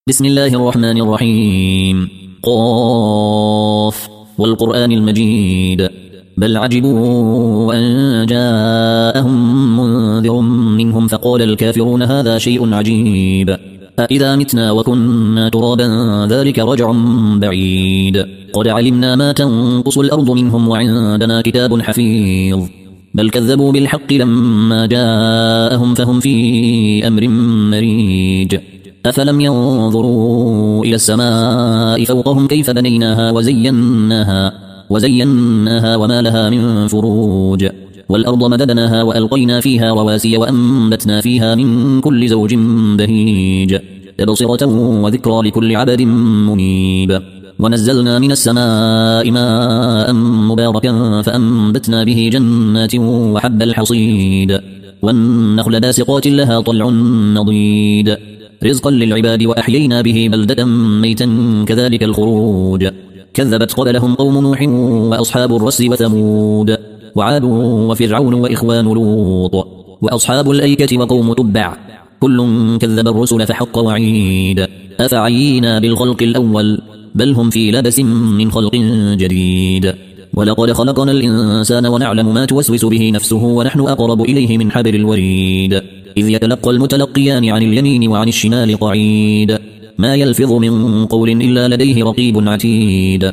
بسم الله الرحمن الرحيم. قاف والقرآن المجيد. بل عجبوا أن جاءهم منذر منهم فقال الكافرون هذا شيء عجيب أإذا متنا وكنا ترابا ذلك رجع بعيد قد علمنا ما تنقص الأرض منهم وعندنا كتاب حفيظ بل كذبوا بالحق لما جاءهم فهم في أمر مريج أفلم ينظروا إلى السماء فوقهم كيف بنيناها وزيناها وما لها من فروج والأرض مددناها وألقينا فيها رواسي وأنبتنا فيها من كل زوج بهيج تبصرة وذكرى لكل عبد منيب ونزلنا من السماء ماء مباركا فأنبتنا به جنات وحب الحصيد والنخل باسقات لها طلع نضيد رزقا للعباد وأحيينا به بلدة ميتا كذلك الخروج كذبت قبلهم قوم نوح وأصحاب الرس وثمود وعاد وفرعون وإخوان لوط وأصحاب الأيكة وقوم تبع كل كذب الرسل فحق وعيد أفعينا بالخلق الأول بل هم في لبس من خلق جديد ولقد خلقنا الإنسان ونعلم ما توسوس به نفسه ونحن أقرب إليه من حبل الوريد إذ يتلقى المتلقيان عن اليمين وعن الشمال قعيد ما يلفظ من قول إلا لديه رقيب عتيد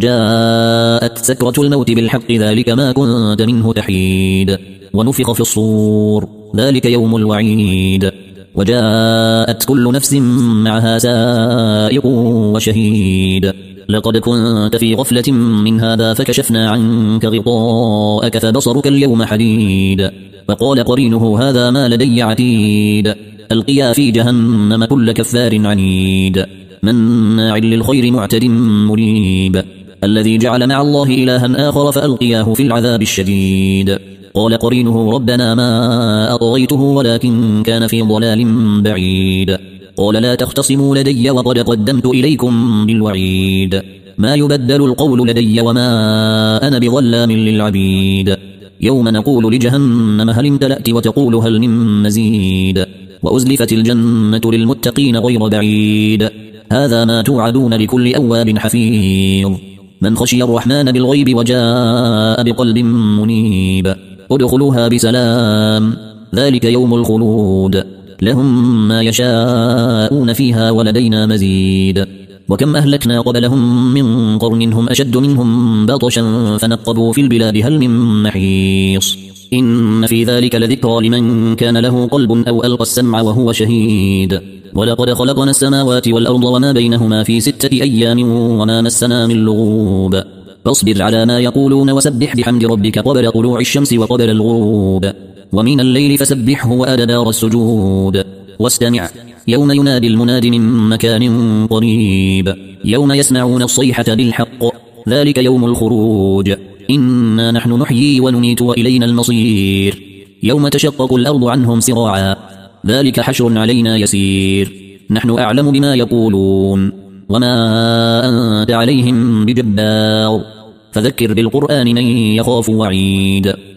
وجاءت سكرة الموت بالحق ذلك ما كنت منه تحيد ونفخ في الصور ذلك يوم الوعيد وجاءت كل نفس معها سائق وشهيد لقد كنت في غفلة من هذا فكشفنا عنك غطاءك فبصرك اليوم حديد فقال قرينه هذا ما لدي عتيد ألقيا في جهنم كل كفار عنيد مناع للخير معتد مريب الذي جعل مع الله إلها آخر فألقياه في العذاب الشديد قال قرينه ربنا ما أطغيته ولكن كان في ضلال بعيد قال لا تختصموا لدي وقد قدمت إليكم بالوعيد ما يبدل القول لدي وما أنا بظلام للعبيد يوم نقول لجهنم هل امتلأت وتقول هل من مزيد وأزلفت الجنة للمتقين غير بعيد هذا ما توعدون لكل أواب حفيظ من خشي الرحمن بالغيب وجاء بقلب منيب ادخلوها بسلام ذلك يوم الخلود لهم ما يشاءون فيها ولدينا مزيد وكم أهلكنا قبلهم من قرن هم أشد منهم بطشا فنقبوا في البلاد هل من محيص إن في ذلك لذكرى لمن كان له قلب أو ألقى السمع وهو شهيد ولقد خلقنا السماوات والأرض وما بينهما في 6 أيام وما مسنا من لغوب فاصبر على ما يقولون وسبح بحمد ربك قبل طلوع الشمس وقبل الغروب ومن الليل فسبحه وأدبار السجود واستمع يوم ينادي المناد من مكان قريب يوم يسمعون الصيحة بالحق ذلك يوم الخروج إنا نحن نحيي ونميت وإلينا المصير يوم تشقق الأرض عنهم سراعا ذلك حشر علينا يسير نحن أعلم بما يقولون وما أنت عليهم بجبار فذكر بالقرآن من يخاف وعيد